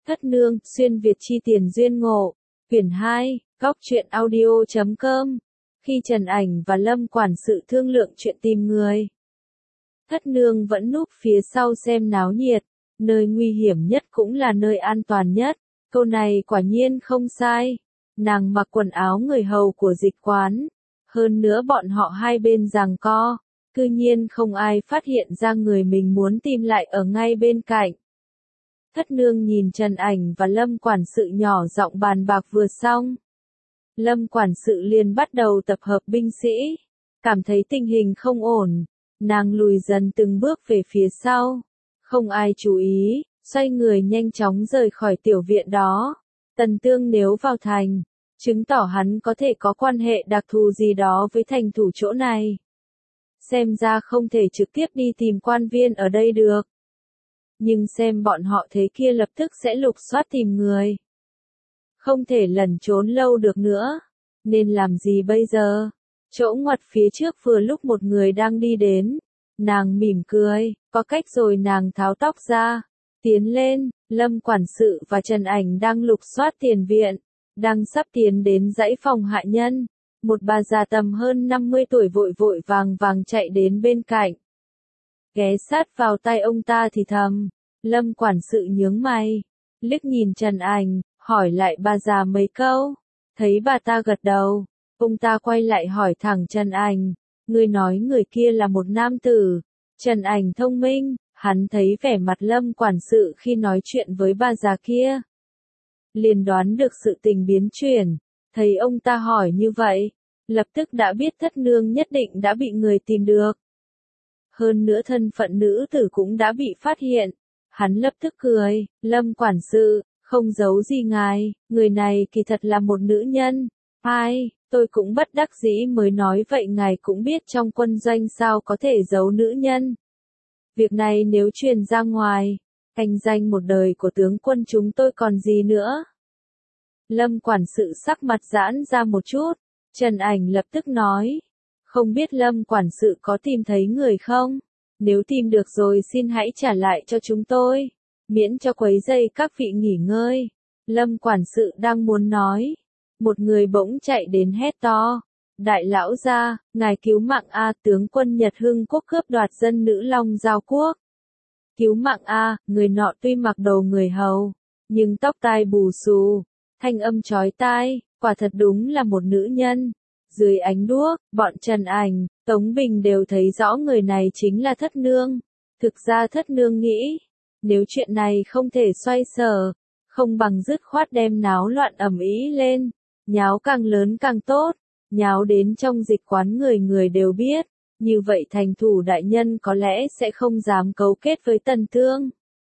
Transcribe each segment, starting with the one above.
Thất nương, xuyên Việt chi tiền duyên ngộ. Quyển 2, Góc truyện audio.com. Khi Trần Ảnh và Lâm quản sự thương lượng chuyện tìm người, Thất nương vẫn núp phía sau xem náo nhiệt. Nơi nguy hiểm nhất cũng là nơi an toàn nhất. Câu này quả nhiên không sai. Nàng mặc quần áo người hầu của dịch quán. Hơn nữa bọn họ hai bên giằng co. Cư nhiên không ai phát hiện ra người mình muốn tìm lại ở ngay bên cạnh. Thất nương nhìn Trần Ảnh và Lâm quản sự nhỏ giọng bàn bạc vừa xong. Lâm quản sự liền bắt đầu tập hợp binh sĩ. Cảm thấy tình hình không ổn. Nàng lùi dần từng bước về phía sau. Không ai chú ý, xoay người nhanh chóng rời khỏi tiểu viện đó. Tần Tương nếu vào thành, chứng tỏ hắn có thể có quan hệ đặc thù gì đó với thành thủ chỗ này. Xem ra không thể trực tiếp đi tìm quan viên ở đây được. Nhưng xem bọn họ thế kia lập tức sẽ lục soát tìm người. Không thể lẩn trốn lâu được nữa. Nên làm gì bây giờ? Chỗ ngoặt phía trước vừa lúc một người đang đi đến. Nàng mỉm cười, có cách rồi nàng tháo tóc ra. Tiến lên, Lâm quản sự và Trần Ảnh đang lục soát tiền viện. Đang sắp tiến đến dãy phòng hạ nhân. Một bà già tầm hơn 50 tuổi vội vội vàng vàng chạy đến bên cạnh. Ghé sát vào tay ông ta thì thầm. Lâm quản sự nhướng mày. Liếc nhìn Trần Ảnh, hỏi lại bà già mấy câu. Thấy bà ta gật đầu. Ông ta quay lại hỏi thẳng Trần Ảnh. Người nói người kia là một nam tử. Trần Ảnh thông minh, hắn thấy vẻ mặt Lâm quản sự khi nói chuyện với bà già kia. Liền đoán được sự tình biến chuyển. Thấy ông ta hỏi như vậy, lập tức đã biết thất nương nhất định đã bị người tìm được. Hơn nữa thân phận nữ tử cũng đã bị phát hiện. Hắn lập tức cười, Lâm quản sự, không giấu gì ngài, người này kỳ thật là một nữ nhân. Ai, tôi cũng bất đắc dĩ mới nói vậy, ngài cũng biết trong quân doanh sao có thể giấu nữ nhân. Việc này nếu truyền ra ngoài, thành danh một đời của tướng quân chúng tôi còn gì nữa. Lâm quản sự sắc mặt giãn ra một chút. Trần Ảnh lập tức nói. Không biết Lâm quản sự có tìm thấy người không? Nếu tìm được rồi xin hãy trả lại cho chúng tôi. Miễn cho quấy rầy các vị nghỉ ngơi. Lâm quản sự đang muốn nói. Một người bỗng chạy đến hét to. Đại lão gia, ngài cứu mạng A, tướng quân Nhật Hưng Quốc cướp đoạt dân nữ Long Giao Quốc. Cứu mạng A, người nọ tuy mặc đồ người hầu, nhưng tóc tai bù xù, thanh âm chói tai, quả thật đúng là một nữ nhân. Dưới ánh đuốc, bọn Trần Ảnh, Tống Bình đều thấy rõ người này chính là thất nương. Thực ra thất nương nghĩ, nếu chuyện này không thể xoay sở, không bằng dứt khoát đem náo loạn ầm ĩ lên, nháo càng lớn càng tốt, nháo đến trong dịch quán người người đều biết, như vậy thành thủ đại nhân có lẽ sẽ không dám cấu kết với Tần Tương.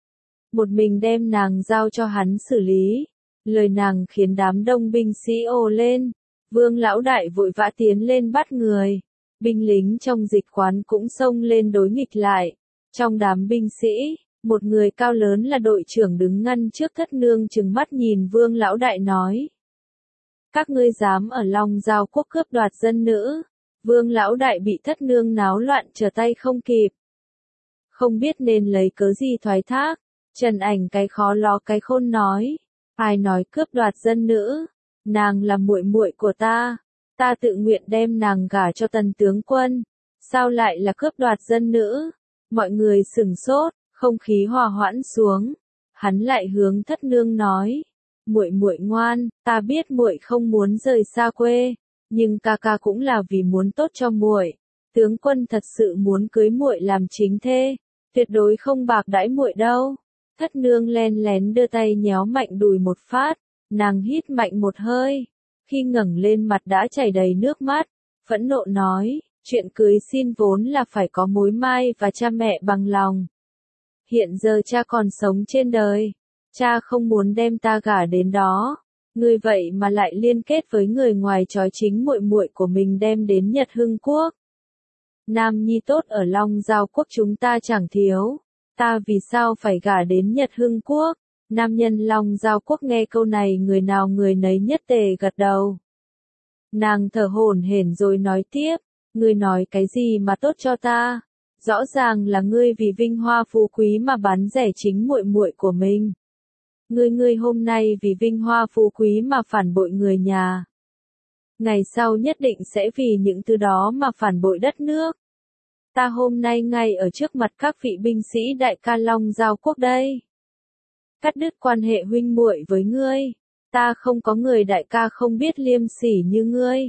Một mình đem nàng giao cho hắn xử lý, lời nàng khiến đám đông binh sĩ ồ lên. Vương lão đại vội vã tiến lên bắt người. Binh lính trong dịch quán cũng xông lên đối nghịch lại. Trong đám binh sĩ, một người cao lớn là đội trưởng đứng ngăn trước thất nương trừng mắt nhìn Vương lão đại nói. Các ngươi dám ở Long Giao Quốc cướp đoạt dân nữ. Vương lão đại bị thất nương náo loạn trở tay không kịp. Không biết nên lấy cớ gì thoái thác. Trần Ảnh cái khó lo cái khôn nói. Ai nói cướp đoạt dân nữ? Nàng là muội muội của ta tự nguyện đem nàng gả cho Tần tướng quân, sao lại là cướp đoạt dân nữ? Mọi người sửng sốt, không khí hòa hoãn xuống. Hắn lại hướng thất nương nói, muội muội ngoan, ta biết muội không muốn rời xa quê, nhưng ca ca cũng là vì muốn tốt cho muội. Tướng quân thật sự muốn cưới muội làm chính thê, tuyệt đối không bạc đãi muội đâu. Thất nương len lén đưa tay nhéo mạnh đùi một phát. Nàng hít mạnh một hơi, khi ngẩng lên mặt đã chảy đầy nước mắt, phẫn nộ nói, chuyện cưới xin vốn là phải có mối mai và cha mẹ bằng lòng. Hiện giờ cha còn sống trên đời, cha không muốn đem ta gả đến đó, ngươi vậy mà lại liên kết với người ngoài trói chính muội muội của mình đem đến Nhật Hưng Quốc. Nam nhi tốt ở Long Giao Quốc chúng ta chẳng thiếu, ta vì sao phải gả đến Nhật Hưng Quốc? Nam nhân Long Giao Quốc nghe câu này người nào người nấy nhất tề gật đầu. Nàng thở hổn hển rồi nói tiếp, ngươi nói cái gì mà tốt cho ta? Rõ ràng là ngươi vì vinh hoa phú quý mà bán rẻ chính muội muội của mình. Ngươi hôm nay vì vinh hoa phú quý mà phản bội người nhà. Ngày sau nhất định sẽ vì những thứ đó mà phản bội đất nước. Ta hôm nay ngay ở trước mặt các vị binh sĩ đại ca Long Giao Quốc đây. Cắt đứt quan hệ huynh muội với ngươi. Ta không có người đại ca không biết liêm sỉ như ngươi.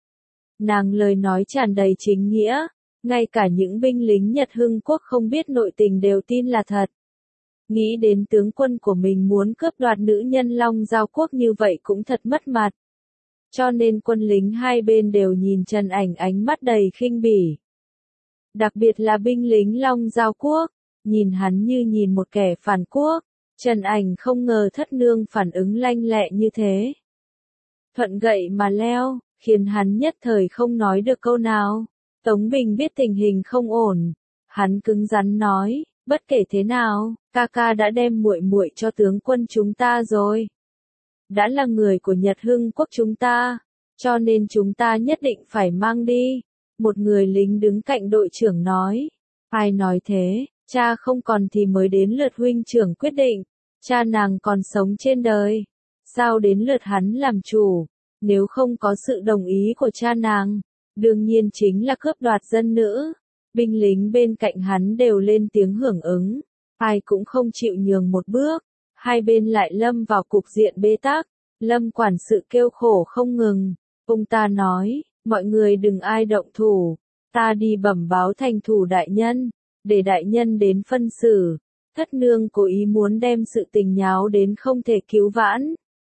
Nàng lời nói tràn đầy chính nghĩa. Ngay cả những binh lính Nhật Hưng Quốc không biết nội tình đều tin là thật. Nghĩ đến tướng quân của mình muốn cướp đoạt nữ nhân Long Giao Quốc như vậy cũng thật mất mặt. Cho nên quân lính hai bên đều nhìn Trần Ảnh ánh mắt đầy khinh bỉ. Đặc biệt là binh lính Long Giao Quốc, nhìn hắn như nhìn một kẻ phản quốc. Trần Ảnh không ngờ thất nương phản ứng lanh lẹ như thế. Thuận gậy mà leo, khiến hắn nhất thời không nói được câu nào. Tống Bình biết tình hình không ổn, hắn cứng rắn nói, bất kể thế nào, ca ca đã đem muội muội cho tướng quân chúng ta rồi. Đã là người của Nhật Hưng Quốc chúng ta, cho nên chúng ta nhất định phải mang đi. Một người lính đứng cạnh đội trưởng nói, ai nói thế, cha không còn thì mới đến lượt huynh trưởng quyết định, cha nàng còn sống trên đời, sao đến lượt hắn làm chủ, nếu không có sự đồng ý của cha nàng. Đương nhiên chính là cướp đoạt dân nữ. Binh lính bên cạnh hắn đều lên tiếng hưởng ứng. Ai cũng không chịu nhường một bước. Hai bên lại lâm vào cục diện bế tắc. Lâm quản sự kêu khổ không ngừng. Ông ta nói, mọi người đừng ai động thủ. Ta đi bẩm báo thành thủ đại nhân. Để đại nhân đến phân xử. Thất nương cố ý muốn đem sự tình nháo đến không thể cứu vãn.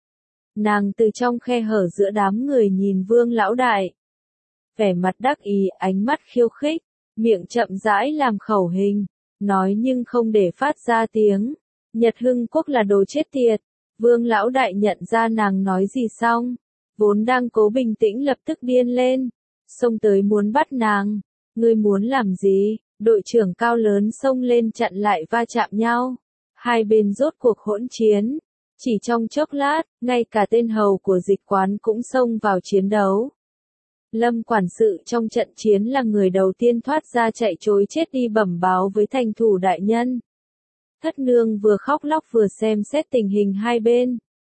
Nàng từ trong khe hở giữa đám người nhìn Vương lão đại. Vẻ mặt đắc ý, ánh mắt khiêu khích, miệng chậm rãi làm khẩu hình, nói nhưng không để phát ra tiếng. Nhật Hưng Quốc là đồ chết tiệt. Vương lão đại nhận ra nàng nói gì xong, vốn đang cố bình tĩnh lập tức điên lên, xông tới muốn bắt nàng. Ngươi muốn làm gì? Đội trưởng cao lớn xông lên chặn lại va chạm nhau. Hai bên rốt cuộc hỗn chiến. Chỉ trong chốc lát, ngay cả tên hầu của dịch quán cũng xông vào chiến đấu. Lâm quản sự trong trận chiến là người đầu tiên thoát ra chạy trối chết đi bẩm báo với thành thủ đại nhân. Thất nương vừa khóc lóc vừa xem xét tình hình hai bên.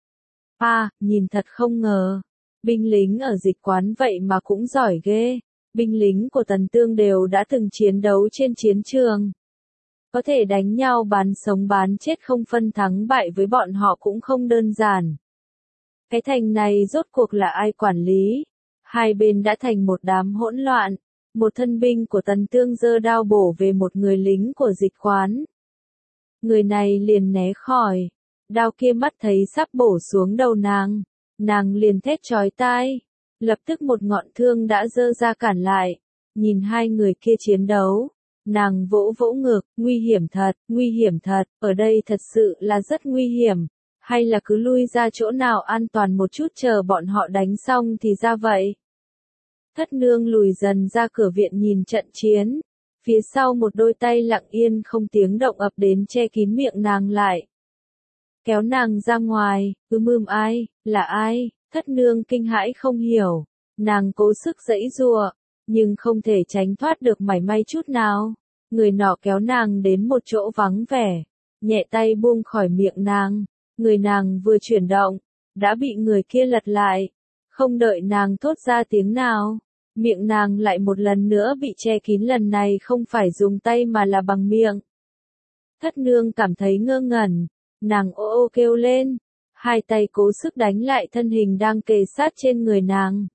Nhìn thật không ngờ. Binh lính ở dịch quán vậy mà cũng giỏi ghê. Binh lính của Tần Tương đều đã từng chiến đấu trên chiến trường. Có thể đánh nhau bán sống bán chết không phân thắng bại với bọn họ cũng không đơn giản. Cái thành này rốt cuộc là ai quản lý? Hai bên đã thành một đám hỗn loạn. Một thân binh của Tần Tương giơ đao bổ về một người lính của dịch quán. Người này liền né khỏi. Đao kia mắt thấy sắp bổ xuống đầu nàng. Nàng liền thét chói tai. Lập tức một ngọn thương đã giơ ra cản lại. Nhìn hai người kia chiến đấu. Nàng vỗ vỗ ngực, nguy hiểm thật, ở đây thật sự là rất nguy hiểm. Hay là cứ lui ra chỗ nào an toàn một chút chờ bọn họ đánh xong thì ra vậy. Thất nương lùi dần ra cửa viện nhìn trận chiến. Phía sau một đôi tay lặng yên không tiếng động ập đến che kín miệng nàng lại. Kéo nàng ra ngoài, ai, là ai? Thất nương kinh hãi không hiểu. Nàng cố sức giãy giụa, nhưng không thể tránh thoát được mảy may chút nào. Người nọ kéo nàng đến một chỗ vắng vẻ, nhẹ tay buông khỏi miệng nàng. Người nàng vừa chuyển động, đã bị người kia lật lại. Không đợi nàng thốt ra tiếng nào, miệng nàng lại một lần nữa bị che kín, lần này không phải dùng tay mà là bằng miệng. Thất nương cảm thấy ngơ ngẩn, nàng ô ô kêu lên, hai tay cố sức đánh lại thân hình đang kề sát trên người nàng.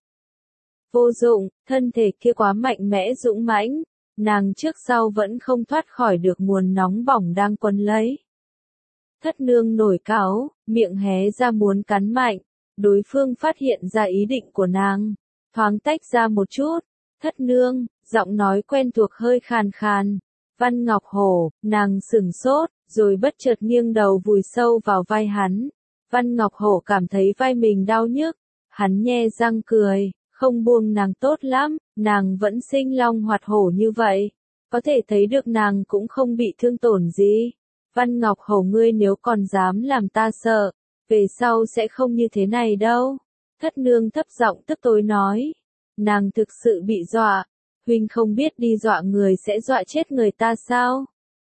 Vô dụng, thân thể kia quá mạnh mẽ dũng mãnh, nàng trước sau vẫn không thoát khỏi được nguồn nóng bỏng đang quấn lấy. Thất nương nổi cáu, miệng hé ra muốn cắn mạnh, đối phương phát hiện ra ý định của nàng, thoáng tách ra một chút. Thất nương, giọng nói quen thuộc hơi khàn khàn. Văn Ngọc Hổ, nàng sửng sốt, rồi bất chợt nghiêng đầu vùi sâu vào vai hắn. Văn Ngọc Hổ cảm thấy vai mình đau nhức, hắn nhe răng cười, không buông nàng tốt lắm, nàng vẫn sinh long hoạt hổ như vậy, có thể thấy được nàng cũng không bị thương tổn gì. Văn Ngọc Hổ, ngươi nếu còn dám làm ta sợ, về sau sẽ không như thế này đâu. Thất nương thấp giọng tức tối nói, nàng thực sự bị dọa, huynh không biết đi dọa người sẽ dọa chết người ta sao?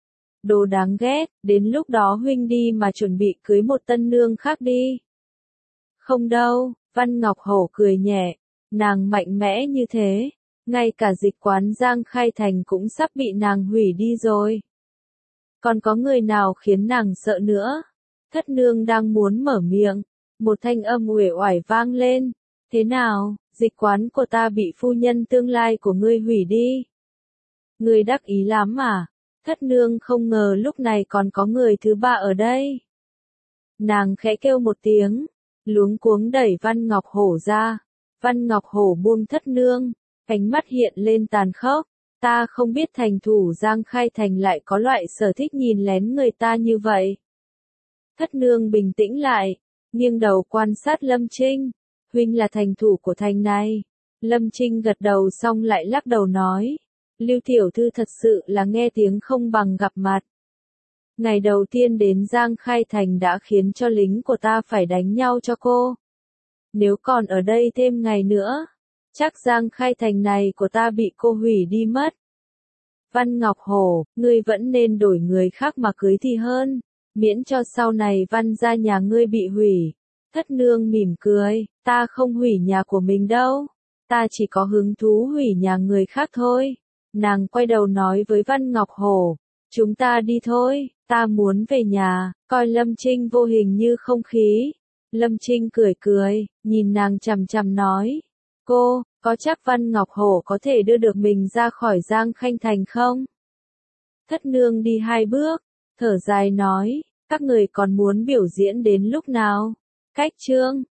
Đồ đáng ghét, đến lúc đó huynh đi mà chuẩn bị cưới một tân nương khác đi. Không đâu, Văn Ngọc Hổ cười nhẹ, nàng mạnh mẽ như thế, ngay cả dịch quán Giang Khai Thành cũng sắp bị nàng hủy đi rồi. Còn có người nào khiến nàng sợ nữa? Thất nương đang muốn mở miệng, một thanh âm uể oải vang lên, thế nào, dịch quán của ta bị phu nhân tương lai của ngươi hủy đi. Ngươi đắc ý lắm à? Thất nương không ngờ lúc này còn có người thứ ba ở đây. Nàng khẽ kêu một tiếng, luống cuống đẩy Văn Ngọc Hổ ra. Văn Ngọc Hổ buông thất nương, ánh mắt hiện lên tàn khốc. Ta không biết thành thủ Giang Khai Thành lại có loại sở thích nhìn lén người ta như vậy. Thất nương bình tĩnh lại, nghiêng đầu quan sát Lâm Trinh. Huynh là thành thủ của thành này. Lâm Trinh gật đầu xong lại lắc đầu nói. Lưu tiểu thư thật sự là nghe tiếng không bằng gặp mặt. Ngày đầu tiên đến Giang Khai Thành đã khiến cho lính của ta phải đánh nhau cho cô. Nếu còn ở đây thêm ngày nữa, chắc Giang Khai Thành này của ta bị cô hủy đi mất. Văn Ngọc Hổ, ngươi vẫn nên đổi người khác mà cưới thì hơn, miễn cho sau này Văn gia nhà ngươi bị hủy. Thất nương mỉm cười, ta không hủy nhà của mình đâu, ta chỉ có hứng thú hủy nhà người khác thôi. Nàng quay đầu nói với Văn Ngọc Hổ, chúng ta đi thôi, ta muốn về nhà, coi Lâm Trinh vô hình như không khí. Lâm Trinh cười cười, nhìn nàng chằm chằm nói, cô, có chắc Văn Ngọc Hổ có thể đưa được mình ra khỏi Giang Khanh Thành không? Thất nương đi 2 bước, thở dài nói, các người còn muốn biểu diễn đến lúc nào? Cách chương